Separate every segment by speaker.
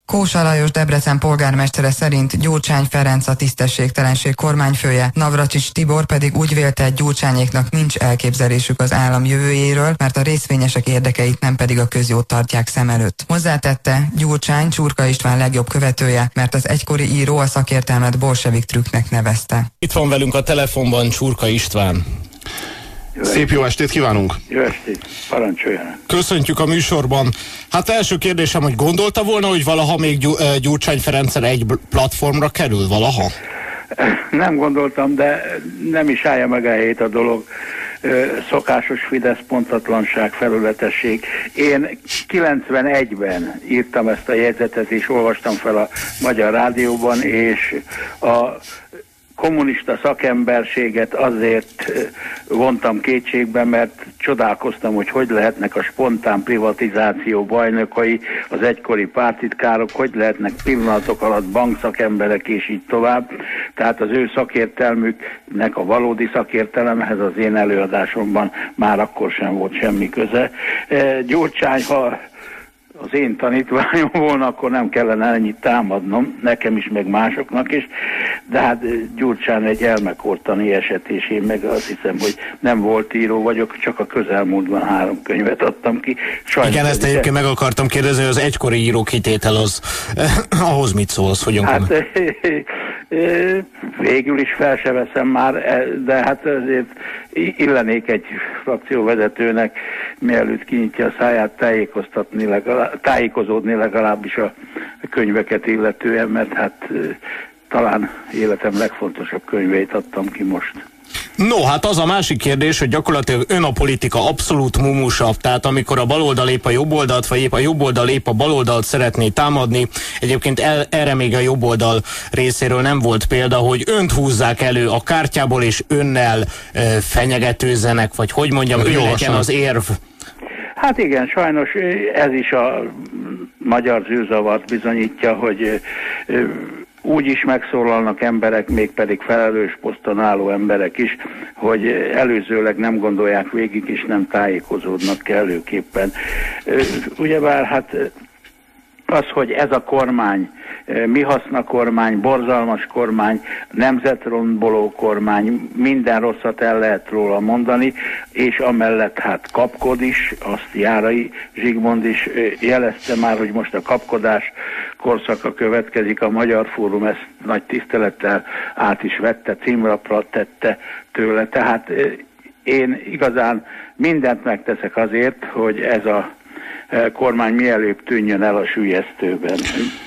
Speaker 1: Kósa Lajos Debrecen polgármestere szerint Gyurcsány Ferenc a tisztességtelenség kormányfője, Navracsics Tibor pedig úgy vélte, Gyurcsányéknak nincs elképzelésük az állam jövőjéről, mert a részvényesek érdekeit, nem pedig a közjót tartják szem előtt. Hozzátette, Gyurcsány Csurka István legjobb követője, mert az egykori író a szakértelmet bolsevik trükknek nevezte.
Speaker 2: Itt van velünk a telefonban Csurka István.
Speaker 3: Szép jó estét kívánunk!
Speaker 4: Jó estét, parancsoljanak!
Speaker 2: Köszöntjük a műsorban. Hát első kérdésem, hogy gondolta volna, hogy valaha még Gyurcsány Ferenccel egy platformra kerül valaha?
Speaker 4: Nem gondoltam, de nem is állja meg a helyét a dolog. Szokásos Fidesz pontatlanság, felületesség. Én 91-ben írtam ezt a jegyzetet, és olvastam fel a Magyar Rádióban, és a kommunista szakemberséget azért vontam kétségbe, mert csodálkoztam, hogy lehetnek a spontán privatizáció bajnokai, az egykori pártitkárok, hogy lehetnek pillanatok alatt bankszakemberek, és így tovább. Tehát az ő szakértelmüknek a valódi szakértelemhez az én előadásomban már akkor sem volt semmi köze. Gyurcsány, ha az én tanítványom volna, akkor nem kellene ennyit támadnom, nekem is, meg másoknak is, de hát Gyurcsány egy elmekortani eset, és én meg azt hiszem, hogy nem volt író vagyok, csak a közelmúltban 3 könyvet adtam ki.
Speaker 2: Sajnos igen, ezt egyébként meg akartam kérdezni, hogy az egykori író kitétel az, ahhoz mit szólsz? Hogyan
Speaker 4: hát végül is fel se veszem már, de hát azért illenék egy frakcióvezetőnek, mielőtt kinyitja a száját, tájékozódni legalábbis a könyveket illetően, mert hát talán életem legfontosabb könyveit adtam ki most.
Speaker 2: No, hát az a másik kérdés, hogy gyakorlatilag ön a politika abszolút mumusabb, tehát amikor a baloldal lép a jobboldalt, vagy épp a jobboldal lép a baloldalt szeretné támadni, egyébként erre még a jobboldal részéről nem volt példa, hogy önt húzzák elő a kártyából, és önnel fenyegetőzzenek, vagy hogy mondjam, ön legyen az érv.
Speaker 4: Hát igen, sajnos ez is a magyar zűrzavart bizonyítja, hogy úgy is megszólalnak emberek, mégpedig felelős poszton álló emberek is, hogy előzőleg nem gondolják végig, és nem tájékozódnak kellőképpen. Ugyebár hát az, hogy ez a kormány, mi haszna kormány, borzalmas kormány, nemzetromboló kormány, minden rosszat el lehet róla mondani, és amellett hát kapkod is, azt Járai Zsigmond is jelezte már, hogy most a kapkodás korszaka következik, a Magyar Fórum ezt nagy tisztelettel át is vette, címlapra tette tőle, tehát én igazán mindent megteszek azért, hogy ez a kormány mielőbb tűnjön el a süllyesztőben.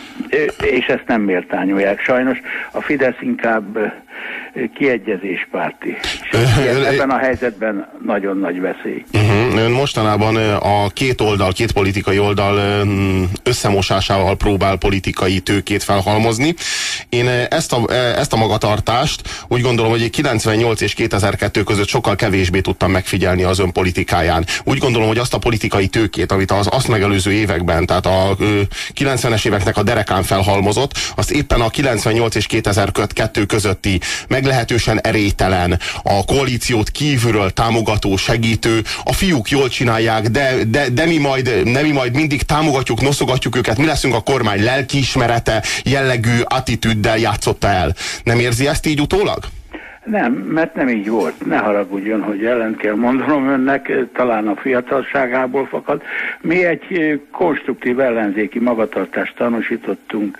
Speaker 4: És ezt nem méltányolják. Sajnos a Fidesz inkább kiegyezéspárti. Ebben a helyzetben nagyon nagy veszély.
Speaker 3: Ön mostanában a két politikai oldal összemosásával próbál politikai tőkét felhalmozni. Én ezt a magatartást úgy gondolom, hogy 98 és 2002 között sokkal kevésbé tudtam megfigyelni az ön politikáján. Úgy gondolom, hogy azt a politikai tőkét, amit az azt megelőző években, tehát a 90-es éveknek a derekán felhalmozott, azt éppen a 98 és 2002 közötti meglehetősen erélytelen, a koalíciót kívülről támogató, segítő, a fiúk jól csinálják, de mi majd mindig támogatjuk, noszogatjuk őket, mi leszünk a kormány lelkiismerete jellegű attitűddel játszotta el. Nem érzi ezt így utólag?
Speaker 4: Nem, mert nem így volt. Ne haragudjon, hogy ellent kell mondanom önnek, talán a fiatalságából fakad. Mi egy konstruktív ellenzéki magatartást tanúsítottunk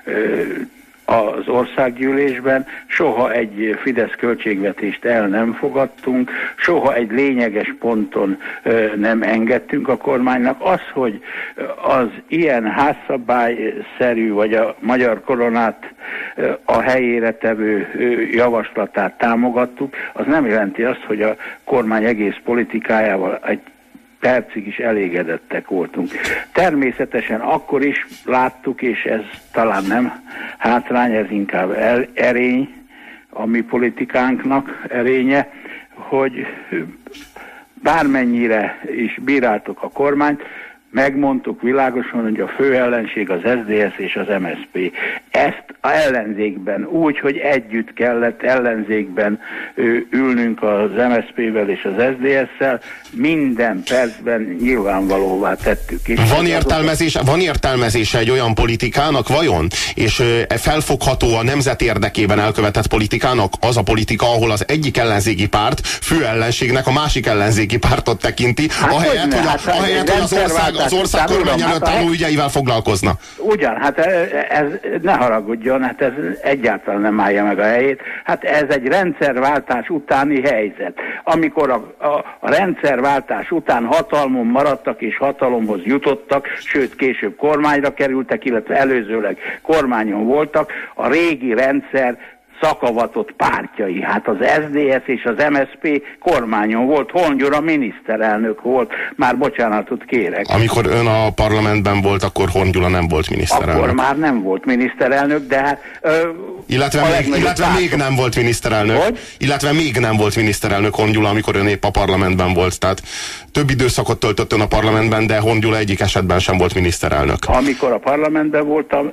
Speaker 4: az országgyűlésben, soha egy Fidesz költségvetést el nem fogadtunk, soha egy lényeges ponton nem engedtünk a kormánynak. Az, hogy az ilyen házszabályszerű, vagy a magyar koronát a helyére tevő javaslatát támogattuk, az nem jelenti azt, hogy a kormány egész politikájával egy percig is elégedettek voltunk. Természetesen akkor is láttuk, és ez talán nem hátrány, ez inkább erény, a mi politikánknak erénye, hogy bármennyire is bíráltuk a kormányt, megmondtuk világosan, hogy a fő ellenség az SZDSZ és az MSZP. Ezt a ellenzékben úgy, hogy együtt kellett ellenzékben ülnünk az MSZP-vel és az SZDSZ-szel, minden percben nyilvánvalóvá tettük. És
Speaker 3: van értelmezése egy olyan politikának vajon? És felfogható a nemzet érdekében elkövetett politikának az a politika, ahol az egyik ellenzéki párt fő ellenségnek a másik ellenzéki pártot tekinti, ahelyett, hogy az ország kormány előtt álló ügyeivel foglalkozna.
Speaker 4: Ugyan, hát ez ne haragudjon, hát ez egyáltalán nem állja meg a helyét. Hát ez egy rendszerváltás utáni helyzet. Amikor a rendszerváltás után hatalmon maradtak és hatalomhoz jutottak, sőt később kormányra kerültek, illetve előzőleg kormányon voltak, a régi rendszer szakavatott pártjai. Hát az SZDSZ és az MSZP kormányon volt, Horn Gyula miniszterelnök volt, már bocsánatot kérek.
Speaker 3: Amikor ön a parlamentben volt, akkor Horn Gyula nem volt miniszterelnök.
Speaker 4: Akkor már nem volt miniszterelnök, de hát...
Speaker 3: Illetve még nem volt miniszterelnök. Hogy? Illetve még nem volt miniszterelnök Horn Gyula, amikor ön épp a parlamentben volt. Tehát több időszakot töltött ön a parlamentben, de Horn Gyula egyik esetben sem volt miniszterelnök.
Speaker 4: Amikor a parlamentben voltam...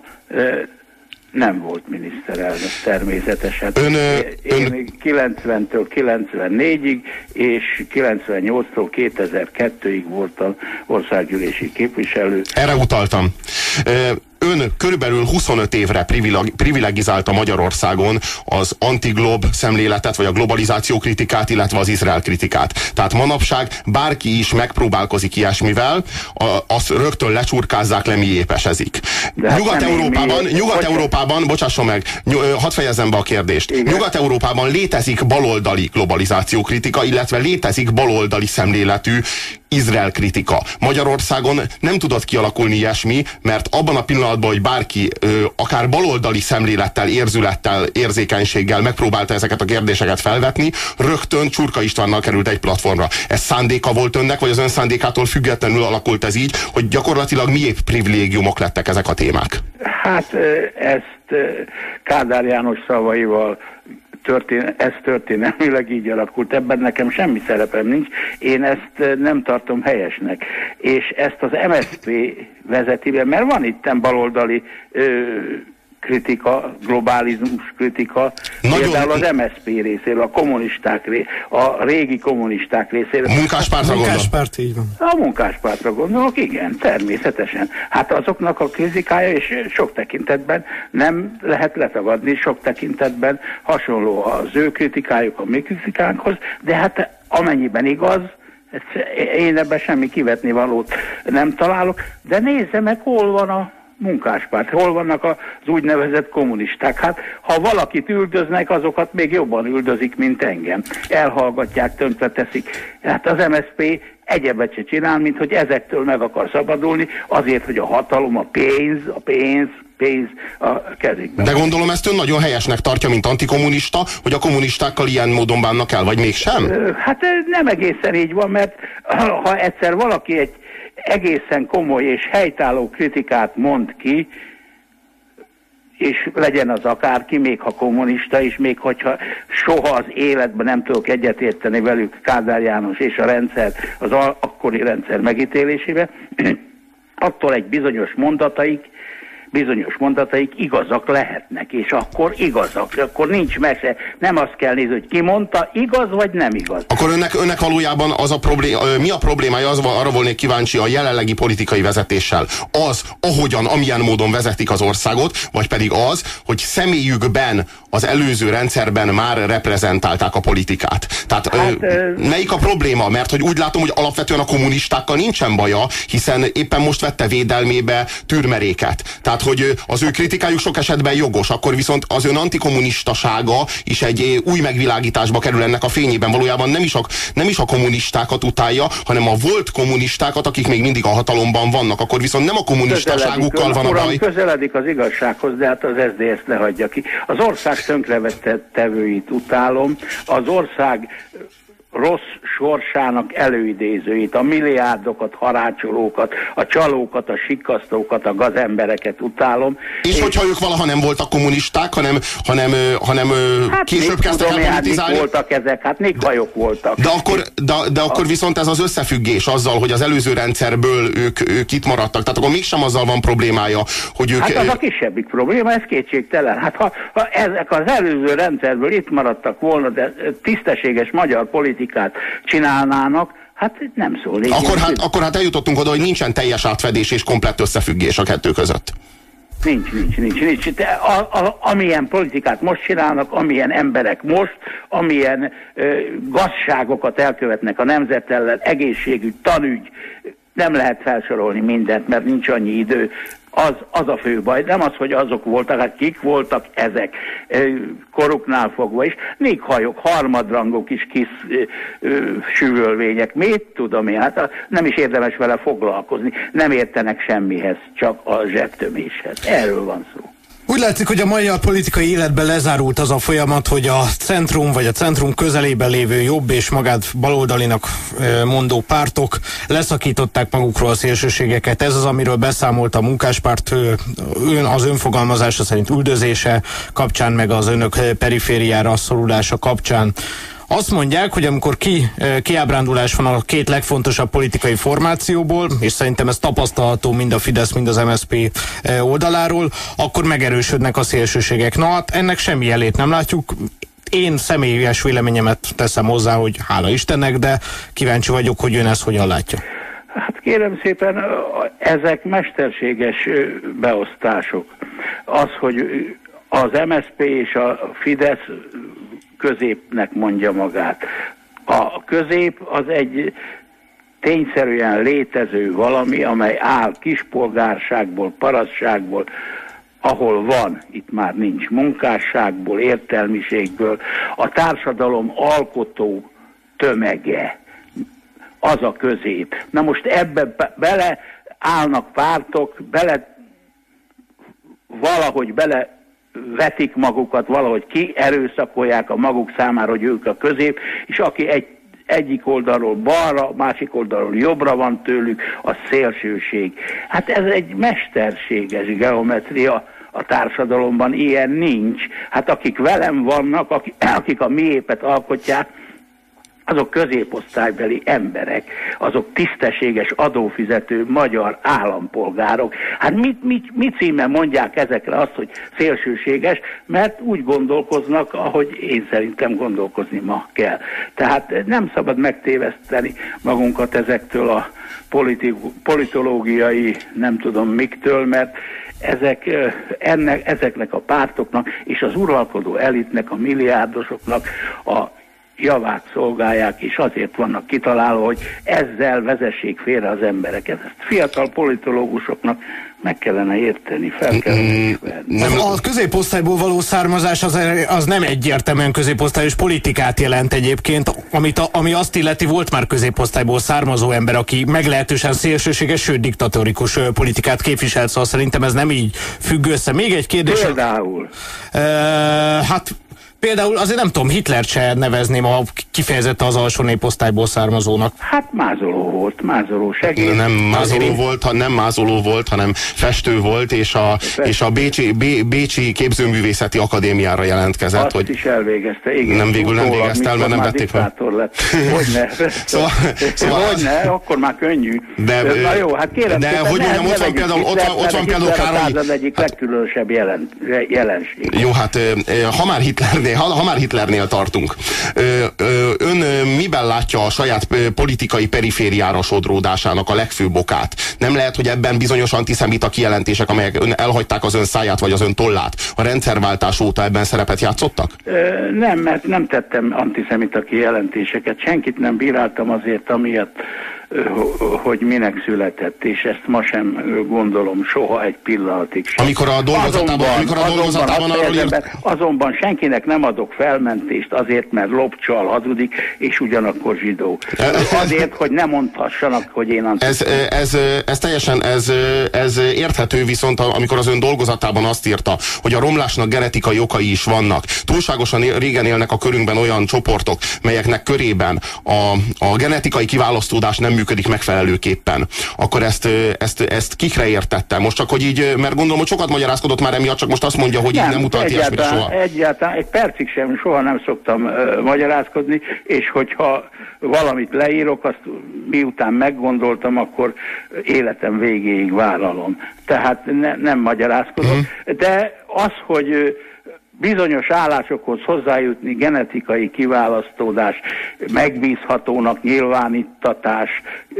Speaker 4: nem volt miniszterelnök természetesen. Én 90-től 94-ig és 98-tól 2002-ig voltam országgyűlési képviselő.
Speaker 3: Erre utaltam. Ön körülbelül 25 évre privilegizálta Magyarországon az antiglob szemléletet, vagy a globalizáció kritikát, illetve az Izrael kritikát. Tehát manapság bárki is megpróbálkozik ilyesmivel, azt rögtön lecsurkázzák, lemiépesezik. Nyugat-Európában, bocsásson meg, hadd fejezzem be a kérdést. Nyugat-Európában létezik baloldali globalizáció kritika, illetve létezik baloldali szemléletű Izrael kritika. Magyarországon nem tudott kialakulni ilyesmi, mert abban a pillanatban, hogy bárki akár baloldali szemlélettel, érzülettel, érzékenységgel megpróbálta ezeket a kérdéseket felvetni, rögtön Csurka Istvánnal került egy platformra. Ez szándéka volt önnek, vagy az ön szándékától függetlenül alakult ez így, hogy gyakorlatilag miépp privilégiumok lettek ezek a témák?
Speaker 4: Hát ezt Kádár János szavaival ez történelmileg így alakult, ebben nekem semmi szerepem nincs, én ezt nem tartom helyesnek. És ezt az MSZP vezeti be, mert van itten baloldali kritika, globalizmus kritika, például az MSZP részéről, a kommunisták a régi kommunisták részéről.
Speaker 3: A munkáspártra gondolok.
Speaker 2: Munkáspárt, így van.
Speaker 4: A munkáspártra gondolok, igen, természetesen. Hát azoknak a kritikája, és sok tekintetben nem lehet letagadni, sok tekintetben hasonló az ő kritikájuk a mi kritikánkhoz, de hát amennyiben igaz, én ebben semmi kivetni valót nem találok, de nézze meg, hol van a munkáspárt, hol vannak az úgynevezett kommunisták. Hát, ha valakit üldöznek, azokat még jobban üldözik, mint engem. Elhallgatják, tönkreteszik. Hát az MSZP egyebet se csinál, mint hogy ezektől meg akar szabadulni, azért, hogy a hatalom, a pénz a kezükben.
Speaker 3: De gondolom ezt ön nagyon helyesnek tartja, mint antikommunista, hogy a kommunistákkal ilyen módon bánnak el, vagy mégsem?
Speaker 4: Hát nem egészen így van, mert ha egyszer valaki egy egészen komoly és helytálló kritikát mond ki, és legyen az akárki, még ha kommunista is, még hogyha soha az életben nem tudok egyetérteni velük, Kádár János és a rendszer, az akkori rendszer megítélésébe, attól egy bizonyos mondataik igazak lehetnek, és akkor igazak, akkor nincs meg, nem azt kell nézni, hogy ki mondta, igaz vagy nem igaz.
Speaker 3: Akkor önnek valójában az a probléma, mi a problémája, arra volnék kíváncsi a jelenlegi politikai vezetéssel? Az, ahogyan, amilyen módon vezetik az országot, vagy pedig az, hogy személyükben az előző rendszerben már reprezentálták a politikát. Tehát melyik a probléma? Mert hogy úgy látom, hogy alapvetően a kommunistákkal nincsen baja, hiszen éppen most vette védelmébe Türmeréket. Tehát, hogy az ő kritikájuk sok esetben jogos, akkor viszont az ön antikommunistasága is egy új megvilágításba kerül ennek a fényében. Valójában nem is a kommunistákat utálja, hanem a volt kommunistákat, akik még mindig a hatalomban vannak, akkor viszont nem a kommunistaságukkal van a baj.
Speaker 4: Közeledik az igazsághoz, de hát az SZDSZ ne hagyja ki. Az ország tönkrevettevőit utálom, az ország rossz sorsának előidézőit, a milliárdokat, harácsolókat, a csalókat, a sikkasztókat, a gazembereket utálom.
Speaker 3: És hogyha ők valaha nem voltak kommunisták, hanem
Speaker 4: hát
Speaker 3: később kezdtek el politizálni?
Speaker 4: Voltak ezek, hát nékhajok voltak.
Speaker 3: De akkor viszont ez az összefüggés azzal, hogy az előző rendszerből ők itt maradtak. Tehát akkor mégsem azzal van problémája, hogy ők...
Speaker 4: Hát az a kisebbik probléma, ez kétségtelen. Hát ha ezek az előző rendszerből itt maradtak volna, de tisztességes magyar politikát csinálnának, hát nem szólnék.
Speaker 3: Akkor hát eljutottunk oda, hogy nincsen teljes átfedés és komplett összefüggés a kettő között.
Speaker 4: Nincs. De amilyen politikát most csinálnak, amilyen emberek most, amilyen gazságokat elkövetnek a nemzet ellen, egészségügy, tanügy, nem lehet felsorolni mindent, mert nincs annyi idő. Az a fő baj. Nem az, hogy azok voltak, hát kik voltak ezek koruknál fogva is. Néghajok, harmadrangú kis süvölvények. Mit tudom én? Hát nem is érdemes vele foglalkozni. Nem értenek semmihez, csak a zsebtöméshez. Erről van szó.
Speaker 2: Úgy látszik, hogy a magyar politikai életben lezárult az a folyamat, hogy a centrum vagy a centrum közelében lévő jobb és magát baloldalinak mondó pártok leszakították magukról a szélsőségeket. Ez az, amiről beszámolt a Munkáspárt az önfogalmazása szerint üldözése kapcsán, meg az önök perifériára szorulása kapcsán. Azt mondják, hogy amikor kiábrándulás van a két legfontosabb politikai formációból, és szerintem ez tapasztalható mind a Fidesz, mind az MSZP oldaláról, akkor megerősödnek a szélsőségek. Na hát ennek semmi jelét nem látjuk. Én személyes véleményemet teszem hozzá, hogy hála Istennek, de kíváncsi vagyok, hogy ön ezt hogyan látja.
Speaker 4: Hát kérem szépen, ezek mesterséges beosztások. Az, hogy az MSZP és a Fidesz középnek mondja magát. A közép az egy tényszerűen létező valami, amely áll kispolgárságból, parasztságból, ahol van, itt már nincs munkásságból, értelmiségből, a társadalom alkotó tömege, az a közép. Na most ebbe bele állnak pártok, valahogy vetik magukat, valahogy kierőszakolják a maguk számára, hogy ők a közép, és aki egyik oldalról balra, másik oldalról jobbra van tőlük, a szélsőség. Hát ez egy mesterséges geometria a társadalomban, ilyen nincs. Hát akik velem vannak, akik a miépet alkotják, azok középosztálybeli emberek, azok tisztességes adófizető magyar állampolgárok. Hát mit címen mondják ezekre azt, hogy szélsőséges, mert úgy gondolkoznak, ahogy én szerintem gondolkozni ma kell. Tehát nem szabad megtéveszteni magunkat ezektől a politológiai nem tudom miktől, mert ezeknek a pártoknak és az uralkodó elitnek, a milliárdosoknak a javát szolgálják, és azért vannak kitalálva, hogy ezzel vezessék félre az embereket. Ezt fiatal politológusoknak meg kellene érteni, fel kellene ismerni.
Speaker 2: A középosztályból való származás az nem egyértelműen középosztályos politikát jelent egyébként, ami azt illeti, volt már középosztályból származó ember, aki meglehetősen szélsőséges, sőt diktatórikus politikát képviselt, szóval szerintem ez nem így függ össze. Még egy kérdés.
Speaker 4: Például?
Speaker 2: Például azért nem tudom, Hitlert se nevezném a kifejezetten az alsó néposztályból származónak.
Speaker 4: Hát mázoló volt, mázoló segéd.
Speaker 3: Nem mázoló volt, hanem festő volt, és a Bécsi Képzőművészeti Akadémiára jelentkezett.
Speaker 4: Azt hogy is elvégezte, igen.
Speaker 3: Nem, végül nem végezte el, mert nem vették fel.
Speaker 4: Hogyne. Hogyne, akkor már könnyű. Na jó, hát kérem,
Speaker 3: de hogy mondjam, ott van például Károly.
Speaker 4: Az egyik legkülönösebb jelenség.
Speaker 3: Jó, hát ha már Hitlernél tartunk, ön miben látja a saját politikai perifériára sodródásának a legfőbb okát? Nem lehet, hogy ebben bizonyos antiszemita kijelentések, amelyek elhagyták az ön száját vagy az ön tollát, a rendszerváltás óta ebben szerepet játszottak?
Speaker 4: Nem, mert nem tettem antiszemita kijelentéseket. Senkit nem bíráltam azért, amiatt hogy minek született, és ezt ma sem gondolom soha egy pillanatig sem.
Speaker 3: Amikor a dolgozatában arról írt...
Speaker 4: Azonban senkinek nem adok felmentést azért, mert lopcsal, hazudik, és ugyanakkor zsidó. Azért, hogy ne mondhassanak, hogy én...
Speaker 3: Ez teljesen ez érthető, viszont amikor az ön dolgozatában azt írta, hogy a romlásnak genetikai okai is vannak. Túlságosan régen élnek a körünkben olyan csoportok, melyeknek körében a genetikai kiválasztódás nem működik megfelelőképpen. Akkor ezt kikre értette? Most csak, hogy így, mert gondolom, hogy sokat magyarázkodott már emiatt, csak most azt mondja, hogy így nem utalt ilyesmire soha.
Speaker 4: Egyáltalán, egy percig sem, soha nem szoktam magyarázkodni, és hogyha valamit leírok, azt miután meggondoltam, akkor életem végéig vállalom. Tehát nem magyarázkodok. De az, hogy bizonyos állásokhoz hozzájutni genetikai kiválasztódás, megbízhatónak nyilváníttatás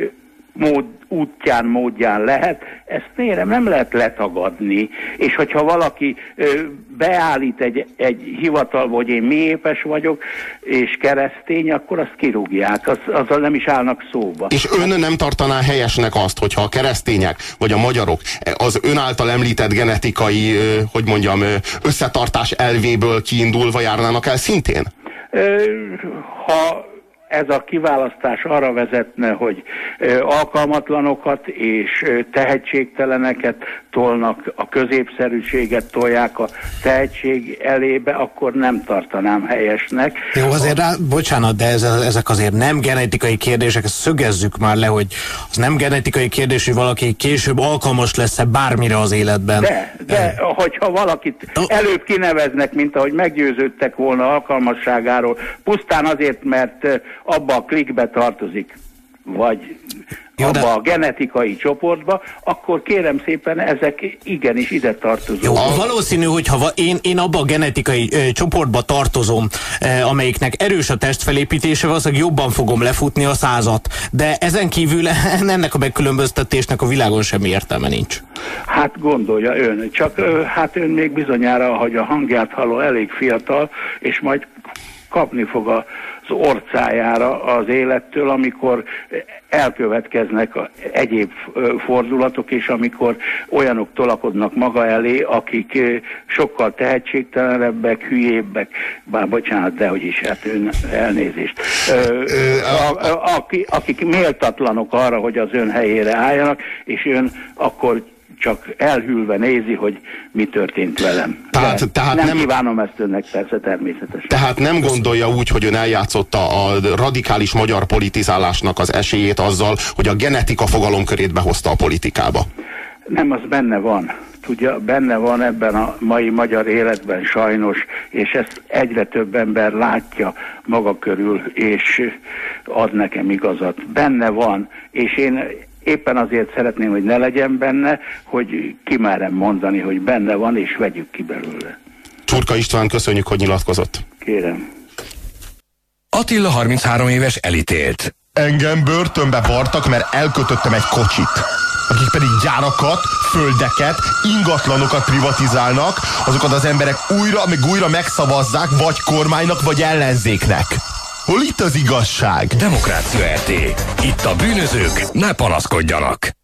Speaker 4: módján lehet, ezt nem lehet letagadni. És hogyha valaki beállít egy hivatalba, hogy én miépes vagyok, és keresztény, akkor azt kirúgják, azzal nem is állnak szóba.
Speaker 3: És ön nem tartaná helyesnek azt, hogyha a keresztények, vagy a magyarok az ön által említett genetikai, összetartás elvéből kiindulva járnának el szintén?
Speaker 4: Ha ez a kiválasztás arra vezetne, hogy alkalmatlanokat és tehetségteleneket tolnak, a középszerűséget tolják a tehetség elébe, akkor nem tartanám helyesnek.
Speaker 2: Jó, azért bocsánat, de ezek azért nem genetikai kérdések, ezt szögezzük már le, hogy az nem genetikai kérdés, hogy valaki később alkalmas lesz-e bármire az életben.
Speaker 4: De hogyha valakit előbb kineveznek, mint ahogy meggyőződtek volna alkalmasságáról, pusztán azért, mert abba a klikbe tartozik, vagy abba a genetikai csoportba, akkor kérem szépen, ezek igenis ide tartozók.
Speaker 2: Jó, valószínű, hogy ha én abba a genetikai csoportba tartozom, amelyiknek erős a testfelépítése, valószínűleg jobban fogom lefutni a 100-at. De ezen kívül ennek a megkülönböztetésnek a világon semmi értelme nincs.
Speaker 4: Hát gondolja ön, csak hát ön még bizonyára, hogy a hangját halló, elég fiatal, és majd kapni fog az orcájára az élettől, amikor elkövetkeznek egyéb fordulatok, és amikor olyanok tolakodnak maga elé, akik sokkal tehetségtelenebbek, hülyébbek, bár bocsánat, dehogy is, hát ön elnézést. Akik méltatlanok arra, hogy az ön helyére álljanak, és ön akkor csak elhűlve nézi, hogy mi történt velem. Tehát nem kívánom ezt önnek, persze, természetesen.
Speaker 3: Tehát nem gondolja úgy, hogy ön eljátszotta a radikális magyar politizálásnak az esélyét azzal, hogy a genetika fogalomkörét behozta a politikába?
Speaker 4: Nem, az benne van. Tudja, benne van ebben a mai magyar életben sajnos, és ezt egyre több ember látja maga körül, és ad nekem igazat. Benne van, és én éppen azért szeretném, hogy ne legyen benne, hogy kimerem mondani, hogy benne van, és vegyük ki belőle.
Speaker 3: Csurka István, köszönjük, hogy nyilatkozott.
Speaker 4: Kérem.
Speaker 5: Attila 33 éves elítélt.
Speaker 6: Engem börtönbe vartak, mert elkötöttem egy kocsit. Akik pedig gyárakat, földeket, ingatlanokat privatizálnak, azokat az emberek újra megszavazzák, vagy kormánynak, vagy ellenzéknek. Hol itt az igazság?
Speaker 5: Demokrácia RT. Itt a bűnözők ne panaszkodjanak.